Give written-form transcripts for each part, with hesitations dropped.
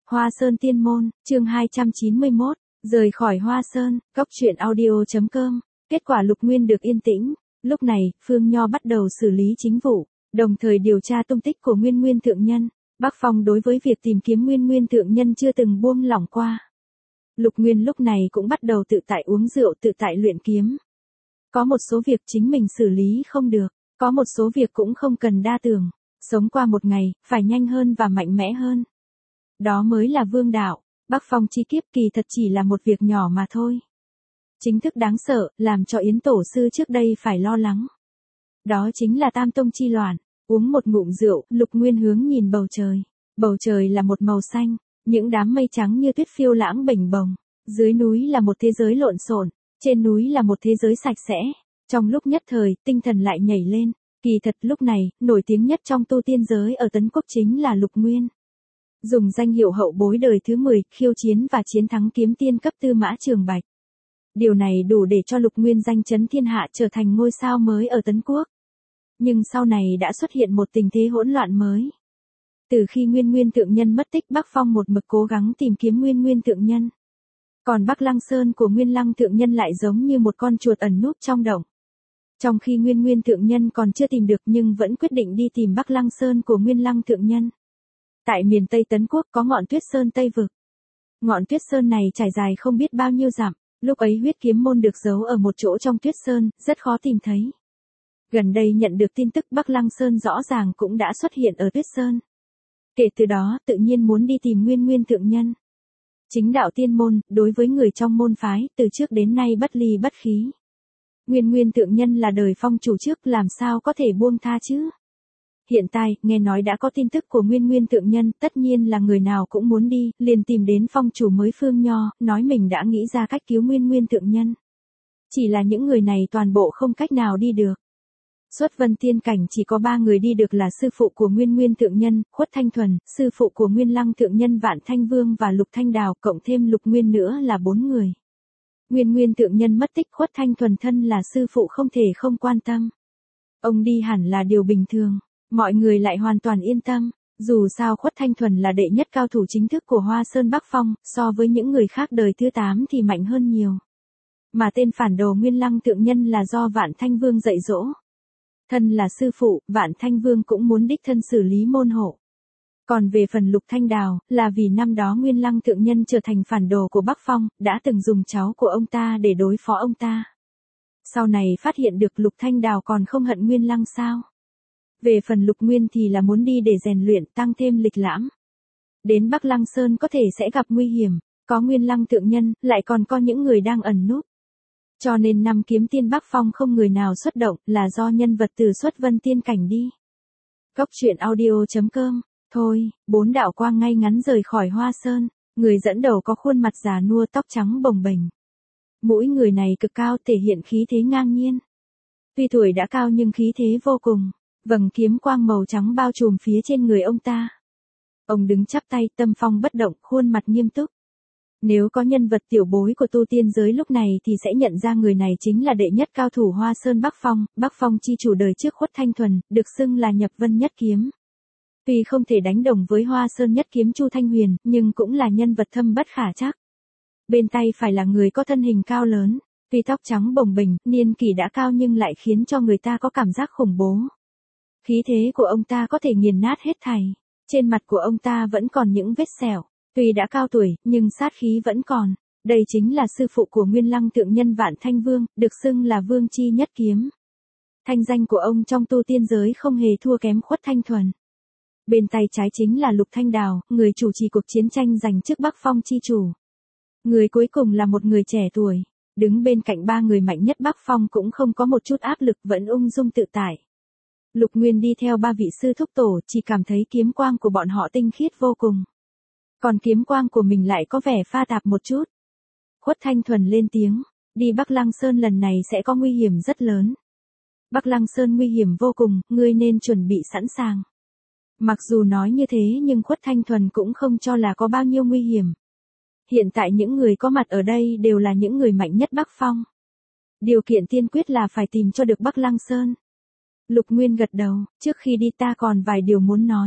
Hoa Sơn Tiên Môn, chương 291, rời khỏi Hoa Sơn, Cốc truyện audio.com. Kết quả Lục Nguyên được yên tĩnh. Lúc này, Phương Nho bắt đầu xử lý chính vụ, đồng thời điều tra tung tích của Nguyên Thượng Nhân. Bắc Phong đối với việc tìm kiếm Nguyên Thượng Nhân chưa từng buông lỏng qua. Lục Nguyên lúc này cũng bắt đầu tự tại uống rượu, tự tại luyện kiếm. Có một số việc chính mình xử lý không được, có một số việc cũng không cần đa tưởng. Sống qua một ngày, phải nhanh hơn và mạnh mẽ hơn. Đó mới là vương đạo. Bắc Phong chi kiếp kỳ thật chỉ là một việc nhỏ mà thôi. Chính thức đáng sợ, làm cho Yến Tổ sư trước đây phải lo lắng. Đó chính là Tam Tông chi loạn. Uống một ngụm rượu, Lục Nguyên hướng nhìn bầu trời. Bầu trời là một màu xanh, những đám mây trắng như tuyết phiêu lãng bềnh bồng. Dưới núi là một thế giới lộn xộn, trên núi là một thế giới sạch sẽ. Trong lúc nhất thời, tinh thần lại nhảy lên. Kỳ thật lúc này, nổi tiếng nhất trong tu tiên giới ở Tấn Quốc chính là Lục Nguyên. Dùng danh hiệu hậu bối đời thứ 10, khiêu chiến và chiến thắng kiếm tiên cấp Tư Mã Trường Bạch. Điều này đủ để cho Lục Nguyên danh chấn thiên hạ, trở thành ngôi sao mới ở Tấn Quốc. Nhưng sau này đã xuất hiện một tình thế hỗn loạn mới. Từ khi Nguyên Thượng Nhân mất tích, Bắc Phong một mực cố gắng tìm kiếm Nguyên Thượng Nhân. Còn Bắc Lăng Sơn của Nguyên Lăng Thượng Nhân lại giống như một con chuột ẩn núp trong động. Trong khi Nguyên Thượng Nhân còn chưa tìm được nhưng vẫn quyết định đi tìm Bắc Lăng Sơn của Nguyên Lăng Thượng Nhân. Tại miền Tây Tấn Quốc có ngọn Tuyết Sơn Tây Vực. Ngọn Tuyết Sơn này trải dài không biết bao nhiêu dặm, lúc ấy huyết kiếm môn được giấu ở một chỗ trong Tuyết Sơn, rất khó tìm thấy. Gần đây nhận được tin tức Bắc Lăng Sơn rõ ràng cũng đã xuất hiện ở Tuyết Sơn. Kể từ đó tự nhiên muốn đi tìm Nguyên Thượng Nhân. Chính đạo tiên môn, đối với người trong môn phái, từ trước đến nay bất ly bất khí. Nguyên Thượng Nhân là đời Phong chủ trước, làm sao có thể buông tha chứ? Hiện tại, nghe nói đã có tin tức của Nguyên Thượng Nhân, tất nhiên là người nào cũng muốn đi, liền tìm đến Phong chủ mới Phương Nho, nói mình đã nghĩ ra cách cứu Nguyên Thượng Nhân. Chỉ là những người này toàn bộ không cách nào đi được. Xuất Vân Tiên Cảnh chỉ có 3 người đi được là sư phụ của Nguyên Thượng Nhân, Khuất Thanh Thuần, sư phụ của Nguyên Lăng Thượng Nhân Vạn Thanh Vương và Lục Thanh Đào, cộng thêm Lục Nguyên nữa là 4 người. Nguyên Thượng Nhân mất tích, Khuất Thanh Thuần thân là sư phụ không thể không quan tâm. Ông đi hẳn là điều bình thường, mọi người lại hoàn toàn yên tâm, dù sao Khuất Thanh Thuần là đệ nhất cao thủ chính thức của Hoa Sơn Bắc Phong, so với những người khác đời thứ 8 thì mạnh hơn nhiều. Mà tên phản đồ Nguyên Lăng Thượng Nhân là do Vạn Thanh Vương dạy dỗ. Thân là sư phụ, Vạn Thanh Vương cũng muốn đích thân xử lý môn hộ. Còn về phần Lục Thanh Đào, là vì năm đó Nguyên Lăng Thượng Nhân trở thành phản đồ của Bắc Phong, đã từng dùng cháu của ông ta để đối phó ông ta. Sau này phát hiện được Lục Thanh Đào còn không hận Nguyên Lăng sao. Về phần Lục Nguyên thì là muốn đi để rèn luyện, tăng thêm lịch lãm. Đến Bắc Lăng Sơn có thể sẽ gặp nguy hiểm, có Nguyên Lăng Thượng Nhân, lại còn có những người đang ẩn núp. Cho nên năm kiếm tiên Bắc Phong không người nào xuất động, là do nhân vật từ Xuất Vân Tiên Cảnh đi. Cốc truyện audio.com. Thôi, 4 đạo quang ngay ngắn rời khỏi Hoa Sơn, người dẫn đầu có khuôn mặt già nua, tóc trắng bồng bềnh. Mũi người này cực cao, thể hiện khí thế ngang nhiên. Tuy tuổi đã cao nhưng khí thế vô cùng, vầng kiếm quang màu trắng bao trùm phía trên người ông ta. Ông đứng chắp tay, tâm phong bất động, khuôn mặt nghiêm túc. Nếu có nhân vật tiểu bối của tu tiên giới lúc này thì sẽ nhận ra người này chính là đệ nhất cao thủ Hoa Sơn Bắc Phong chi chủ đời trước Khuất Thanh Thuần, được xưng là Nhập Vân Nhất Kiếm. Tuy không thể đánh đồng với Hoa Sơn Nhất Kiếm Chu Thanh Huyền, nhưng cũng là nhân vật thâm bất khả trắc. Bên tay phải là người có thân hình cao lớn, tuy tóc trắng bồng bềnh, niên kỷ đã cao nhưng lại khiến cho người ta có cảm giác khủng bố. Khí thế của ông ta có thể nghiền nát hết thảy, trên mặt của ông ta vẫn còn những vết sẹo, tuy đã cao tuổi, nhưng sát khí vẫn còn. Đây chính là sư phụ của Nguyên Lăng Thượng Nhân Vạn Thanh Vương, được xưng là Vương Chi Nhất Kiếm. Thanh danh của ông trong tu tiên giới không hề thua kém Khuất Thanh Thuần. Bên tay trái chính là Lục Thanh Đào, người chủ trì cuộc chiến tranh giành chức Bắc Phong chi chủ. Người cuối cùng là một người trẻ tuổi, đứng bên cạnh 3 người mạnh nhất Bắc Phong cũng không có một chút áp lực, vẫn ung dung tự tại. Lục Nguyên đi theo 3 vị sư thúc tổ, chỉ cảm thấy kiếm quang của bọn họ tinh khiết vô cùng. Còn kiếm quang của mình lại có vẻ pha tạp một chút. Khuất Thanh Thuần lên tiếng, đi Bắc Lăng Sơn lần này sẽ có nguy hiểm rất lớn. Bắc Lăng Sơn nguy hiểm vô cùng, ngươi nên chuẩn bị sẵn sàng. Mặc dù nói như thế nhưng Khuất Thanh Thuần cũng không cho là có bao nhiêu nguy hiểm. Hiện tại những người có mặt ở đây đều là những người mạnh nhất Bắc Phong. Điều kiện tiên quyết là phải tìm cho được Bắc Lăng Sơn. Lục Nguyên gật đầu, trước khi đi ta còn vài điều muốn nói.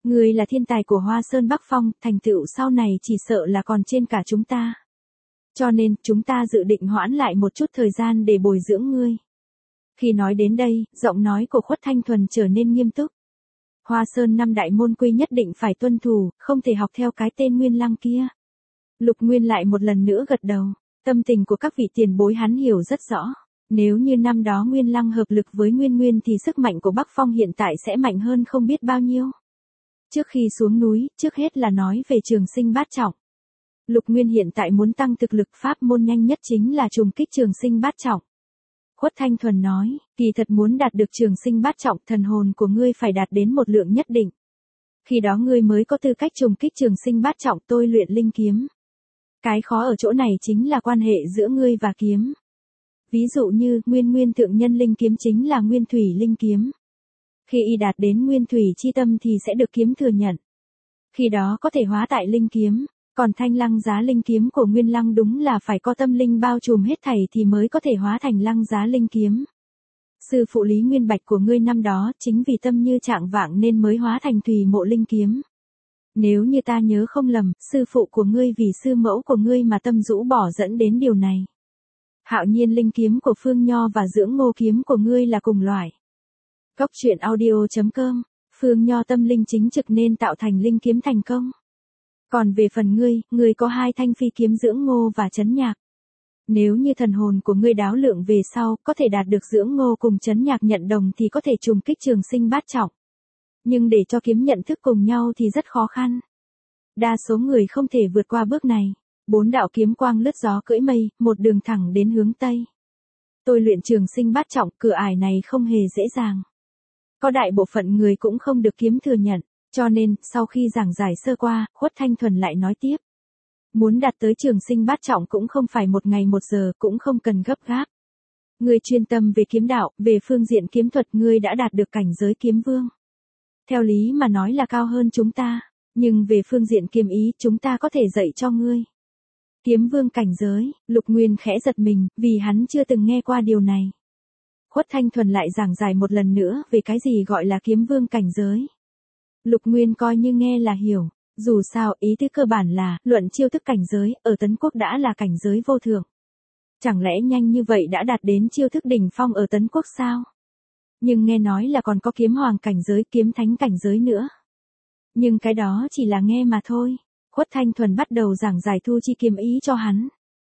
Ngươi là thiên tài của Hoa Sơn Bắc Phong, thành tựu sau này chỉ sợ là còn trên cả chúng ta. Cho nên, chúng ta dự định hoãn lại một chút thời gian để bồi dưỡng ngươi. Khi nói đến đây, giọng nói của Khuất Thanh Thuần trở nên nghiêm túc. Hoa Sơn năm đại môn quy nhất định phải tuân thủ, không thể học theo cái tên Nguyên Lăng kia. Lục Nguyên lại một lần nữa gật đầu. Tâm tình của các vị tiền bối hắn hiểu rất rõ. Nếu như năm đó Nguyên Lăng hợp lực với Nguyên Nguyên thì sức mạnh của Bắc Phong hiện tại sẽ mạnh hơn không biết bao nhiêu. Trước khi xuống núi, trước hết là nói về Trường Sinh Bát Trọng. Lục Nguyên hiện tại muốn tăng thực lực pháp môn nhanh nhất chính là trùng kích Trường Sinh Bát Trọng. Khuất Thanh Thuần nói, kỳ thật muốn đạt được Trường Sinh Bát Trọng, thần hồn của ngươi phải đạt đến một lượng nhất định. Khi đó ngươi mới có tư cách trùng kích Trường Sinh Bát Trọng tôi luyện linh kiếm. Cái khó ở chỗ này chính là quan hệ giữa ngươi và kiếm. Ví dụ như, Nguyên thượng nhân linh kiếm chính là Nguyên thủy linh kiếm. Khi y đạt đến Nguyên thủy chi tâm thì sẽ được kiếm thừa nhận. Khi đó có thể hóa tại linh kiếm, còn Thanh Lăng Giá linh kiếm của Nguyên Lăng đúng là phải có tâm linh bao trùm hết thảy thì mới có thể hóa thành Lăng Giá linh kiếm. Sư phụ Lý Nguyên Bạch của ngươi năm đó chính vì tâm như trạng vạng nên mới hóa thành Thủy Mộ linh kiếm. Nếu như ta nhớ không lầm, sư phụ của ngươi vì sư mẫu của ngươi mà tâm rũ bỏ dẫn đến điều này. Hạo Nhiên linh kiếm của Phương Nho và Dưỡng Ngô kiếm của ngươi là cùng loại. Cốc truyện audio.com, Phương Nho tâm linh chính trực nên tạo thành linh kiếm thành công. Còn về phần ngươi có 2 thanh phi kiếm Dưỡng Ngô và Chấn Nhạc. Nếu như thần hồn của ngươi đáo lượng về sau, có thể đạt được Dưỡng Ngô cùng Chấn Nhạc nhận đồng thì có thể trùng kích Trường Sinh Bát Trọng. Nhưng để cho kiếm nhận thức cùng nhau thì rất khó khăn. Đa số người không thể vượt qua bước này. 4 đạo kiếm quang lướt gió cưỡi mây, một đường thẳng đến hướng Tây. Tôi luyện Trường Sinh Bát Trọng, cửa ải này không hề dễ dàng. Có đại bộ phận người cũng không được kiếm thừa nhận, cho nên, sau khi giảng giải sơ qua, Khuất Thanh Thuần lại nói tiếp. Muốn đạt tới Trường Sinh Bát Trọng cũng không phải một ngày một giờ, cũng không cần gấp gáp. Ngươi chuyên tâm về kiếm đạo, về phương diện kiếm thuật ngươi đã đạt được cảnh giới kiếm vương. Theo lý mà nói là cao hơn chúng ta, nhưng về phương diện kiếm ý chúng ta có thể dạy cho ngươi. Kiếm vương cảnh giới, Lục Nguyên khẽ giật mình, vì hắn chưa từng nghe qua điều này. Khuất Thanh Thuần lại giảng giải một lần nữa về cái gì gọi là kiếm vương cảnh giới. Lục Nguyên coi như nghe là hiểu, dù sao ý tứ cơ bản là, luận chiêu thức cảnh giới, ở Tấn Quốc đã là cảnh giới vô thượng. Chẳng lẽ nhanh như vậy đã đạt đến chiêu thức đỉnh phong ở Tấn Quốc sao? Nhưng nghe nói là còn có kiếm hoàng cảnh giới, kiếm thánh cảnh giới nữa. Nhưng cái đó chỉ là nghe mà thôi. Khuất Thanh Thuần bắt đầu giảng giải thu chi kiếm ý cho hắn.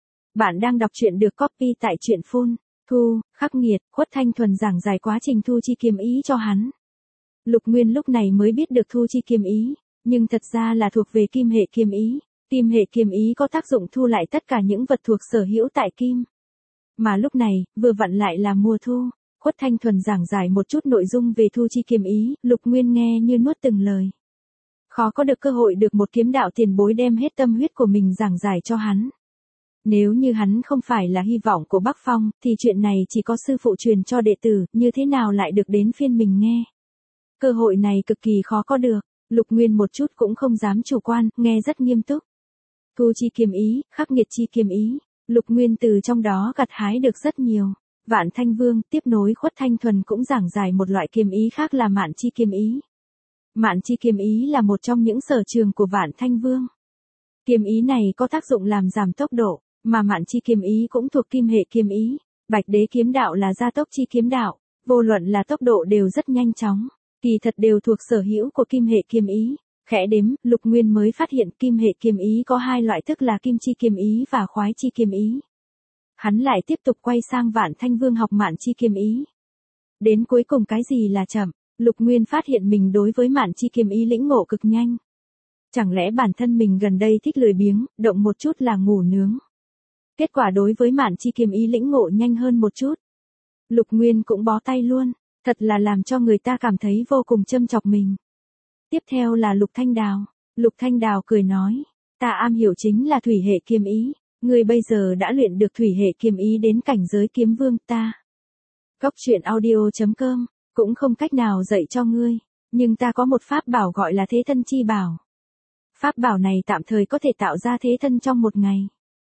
Bạn đang đọc truyện được copy tại truyện phun. Thu, khắc nghiệt, Khuất Thanh Thuần giảng giải quá trình thu chi kiếm ý cho hắn. Lục Nguyên lúc này mới biết được thu chi kiếm ý, nhưng thật ra là thuộc về kim hệ kiếm ý. Kim hệ kiếm ý có tác dụng thu lại tất cả những vật thuộc sở hữu tại kim. Mà lúc này, vừa vặn lại là mùa thu. Khuất Thanh Thuần giảng giải một chút nội dung về thu chi kiếm ý, Lục Nguyên nghe như nuốt từng lời. Khó có được cơ hội được một kiếm đạo tiền bối đem hết tâm huyết của mình giảng giải cho hắn. Nếu như hắn không phải là hy vọng của Bắc Phong, thì chuyện này chỉ có sư phụ truyền cho đệ tử, như thế nào lại được đến phiên mình nghe. Cơ hội này cực kỳ khó có được, Lục Nguyên một chút cũng không dám chủ quan, nghe rất nghiêm túc. Thu chi kiếm ý, khắc nghiệt chi kiếm ý, Lục Nguyên từ trong đó gặt hái được rất nhiều. Vạn Thanh Vương tiếp nối Khuất Thanh Thuần cũng giảng giải một loại kiếm ý khác là mạn chi kiếm ý. Mạn chi kiếm ý là một trong những sở trường của Vạn Thanh Vương. Kiếm ý này có tác dụng làm giảm tốc độ, mà mạn chi kiếm ý cũng thuộc kim hệ kiếm ý. Bạch đế kiếm đạo là gia tốc chi kiếm đạo, vô luận là tốc độ đều rất nhanh chóng, kỳ thật đều thuộc sở hữu của kim hệ kiếm ý. Khẽ đếm, Lục Nguyên mới phát hiện kim hệ kiếm ý có 2 loại tức là kim chi kiếm ý và khoái chi kiếm ý. Hắn lại tiếp tục quay sang Vạn Thanh Vương học mạn chi kiếm ý. Đến cuối cùng cái gì là chậm, Lục Nguyên phát hiện mình đối với mạn chi kiếm ý lĩnh ngộ cực nhanh. Chẳng lẽ bản thân mình gần đây thích lười biếng, động một chút là ngủ nướng. Kết quả đối với mạn chi kiếm ý lĩnh ngộ nhanh hơn một chút. Lục Nguyên cũng bó tay luôn, thật là làm cho người ta cảm thấy vô cùng châm chọc mình. Tiếp theo là Lục Thanh Đào. Lục Thanh Đào cười nói, ta am hiểu chính là thủy hệ kiếm ý. Ngươi bây giờ đã luyện được thủy hệ kiếm ý đến cảnh giới kiếm vương ta. Cốc truyện audio.com, cũng không cách nào dạy cho ngươi, nhưng ta có một pháp bảo gọi là thế thân chi bảo. Pháp bảo này tạm thời có thể tạo ra thế thân trong một ngày.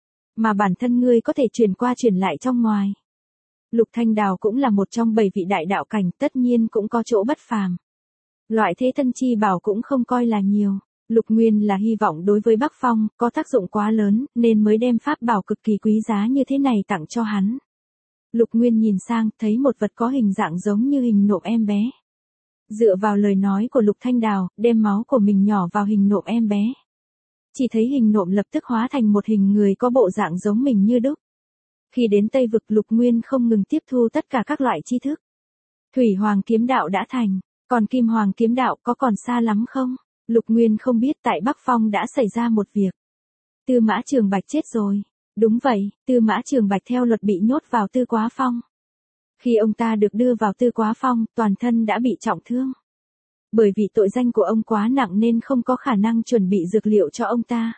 Mà bản thân ngươi có thể truyền qua truyền lại trong ngoài. Lục Thanh Đào cũng là một trong 7 vị đại đạo cảnh, tất nhiên cũng có chỗ bất phàm. Loại thế thân chi bảo cũng không coi là nhiều. Lục Nguyên là hy vọng đối với Bắc Phong, có tác dụng quá lớn, nên mới đem pháp bảo cực kỳ quý giá như thế này tặng cho hắn. Lục Nguyên nhìn sang, thấy một vật có hình dạng giống như hình nộm em bé. Dựa vào lời nói của Lục Thanh Đào, đem máu của mình nhỏ vào hình nộm em bé. Chỉ thấy hình nộm lập tức hóa thành một hình người có bộ dạng giống mình như đúc. Khi đến Tây Vực, Lục Nguyên không ngừng tiếp thu tất cả các loại tri thức. Thủy Hoàng kiếm đạo đã thành, còn Kim Hoàng kiếm đạo có còn xa lắm không? Lục Nguyên không biết tại Bắc Phong đã xảy ra một việc. Tư Mã Trường Bạch chết rồi. Đúng vậy, Tư Mã Trường Bạch theo luật bị nhốt vào Tư Quá Phong. Khi ông ta được đưa vào Tư Quá Phong, toàn thân đã bị trọng thương. Bởi vì tội danh của ông quá nặng nên không có khả năng chuẩn bị dược liệu cho ông ta.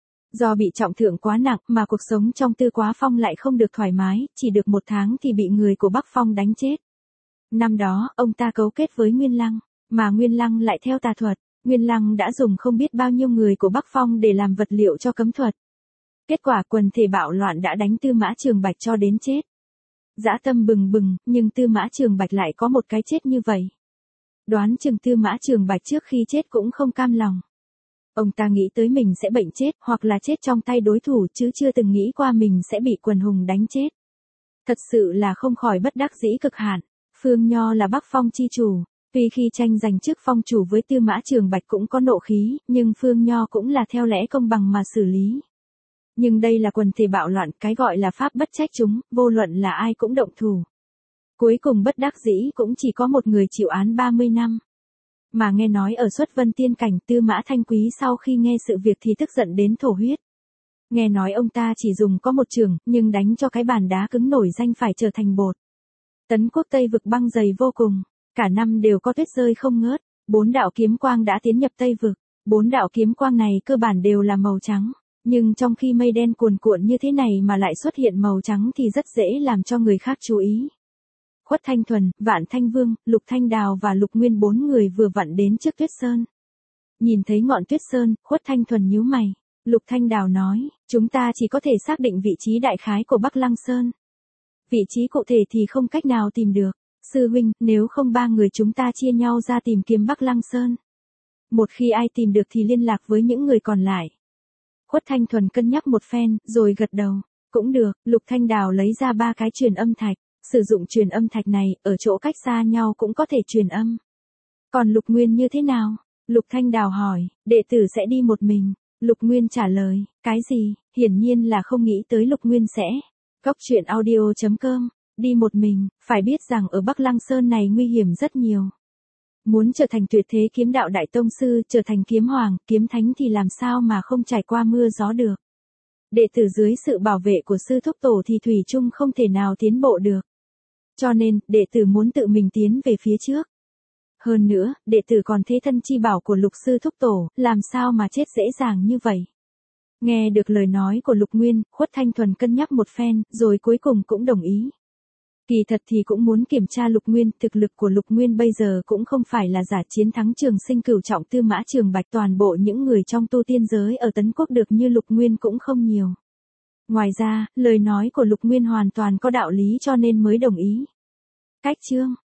Do bị trọng thương quá nặng mà cuộc sống trong Tư Quá Phong lại không được thoải mái, chỉ được 1 tháng thì bị người của Bắc Phong đánh chết. Năm đó, ông ta cấu kết với Nguyên Lăng, mà Nguyên Lăng lại theo tà thuật. Nguyên Lăng đã dùng không biết bao nhiêu người của Bắc Phong để làm vật liệu cho cấm thuật. Kết quả quần thể bạo loạn đã đánh Tư Mã Trường Bạch cho đến chết. Dã tâm bừng bừng, nhưng Tư Mã Trường Bạch lại có một cái chết như vậy. Đoán chừng Tư Mã Trường Bạch trước khi chết cũng không cam lòng. Ông ta nghĩ tới mình sẽ bệnh chết hoặc là chết trong tay đối thủ chứ chưa từng nghĩ qua mình sẽ bị quần hùng đánh chết. Thật sự là không khỏi bất đắc dĩ cực hạn. Phương Nho là Bắc Phong chi chủ. Tuy khi tranh giành chức phong chủ với Tư Mã Trường Bạch cũng có nộ khí, nhưng Phương Nho cũng là theo lẽ công bằng mà xử lý. Nhưng đây là quần thể bạo loạn, cái gọi là pháp bất trách chúng, vô luận là ai cũng động thủ. Cuối cùng bất đắc dĩ cũng chỉ có một người chịu án 30 năm. Mà nghe nói ở Xuất Vân Tiên Cảnh, Tư Mã Thanh Quý sau khi nghe sự việc thì tức giận đến thổ huyết. Nghe nói ông ta chỉ dùng có một chưởng, nhưng đánh cho cái bàn đá cứng nổi danh phải trở thành bột. Tấn Quốc Tây Vực băng dày vô cùng, cả năm đều có tuyết rơi không ngớt. 4 đạo kiếm quang đã tiến nhập Tây Vực. 4 đạo kiếm quang này cơ bản đều là màu trắng. Nhưng trong khi mây đen cuồn cuộn như thế này mà lại xuất hiện màu trắng thì rất dễ làm cho người khác chú ý. Khuất Thanh Thuần, Vạn Thanh Vương, Lục Thanh Đào và Lục Nguyên 4 người vừa vặn đến trước Tuyết Sơn. Nhìn thấy ngọn Tuyết Sơn, Khuất Thanh Thuần nhíu mày. Lục Thanh Đào nói, chúng ta chỉ có thể xác định vị trí đại khái của Bắc Lăng Sơn. Vị trí cụ thể thì không cách nào tìm được. Sư huynh, nếu không 3 người chúng ta chia nhau ra tìm kiếm Bắc Lăng Sơn. Một khi ai tìm được thì liên lạc với những người còn lại. Khuất Thanh Thuần cân nhắc một phen, rồi gật đầu. Cũng được, Lục Thanh Đào lấy ra 3 cái truyền âm thạch. Sử dụng truyền âm thạch này, ở chỗ cách xa nhau cũng có thể truyền âm. Còn Lục Nguyên như thế nào? Lục Thanh Đào hỏi, đệ tử sẽ đi một mình. Lục Nguyên trả lời, cái gì? Hiển nhiên là không nghĩ tới Lục Nguyên sẽ. Cóc truyện audio.com, đi một mình, phải biết rằng ở Bắc Lăng Sơn này nguy hiểm rất nhiều. Muốn trở thành tuyệt thế kiếm đạo đại tông sư, trở thành kiếm hoàng, kiếm thánh thì làm sao mà không trải qua mưa gió được. Đệ tử dưới sự bảo vệ của sư thúc tổ thì thủy chung không thể nào tiến bộ được. Cho nên, đệ tử muốn tự mình tiến về phía trước. Hơn nữa, đệ tử còn thế thân chi bảo của Lục sư thúc tổ, làm sao mà chết dễ dàng như vậy. Nghe được lời nói của Lục Nguyên, Khuất Thanh Thuần cân nhắc một phen, rồi cuối cùng cũng đồng ý. Kỳ thật thì cũng muốn kiểm tra Lục Nguyên, thực lực của Lục Nguyên bây giờ cũng không phải là giả, chiến thắng Trường Sinh cửu trọng Tư Mã Trường Bạch, toàn bộ những người trong tu tiên giới ở Tấn Quốc được như Lục Nguyên cũng không nhiều. Ngoài ra, lời nói của Lục Nguyên hoàn toàn có đạo lý cho nên mới đồng ý. Cách chương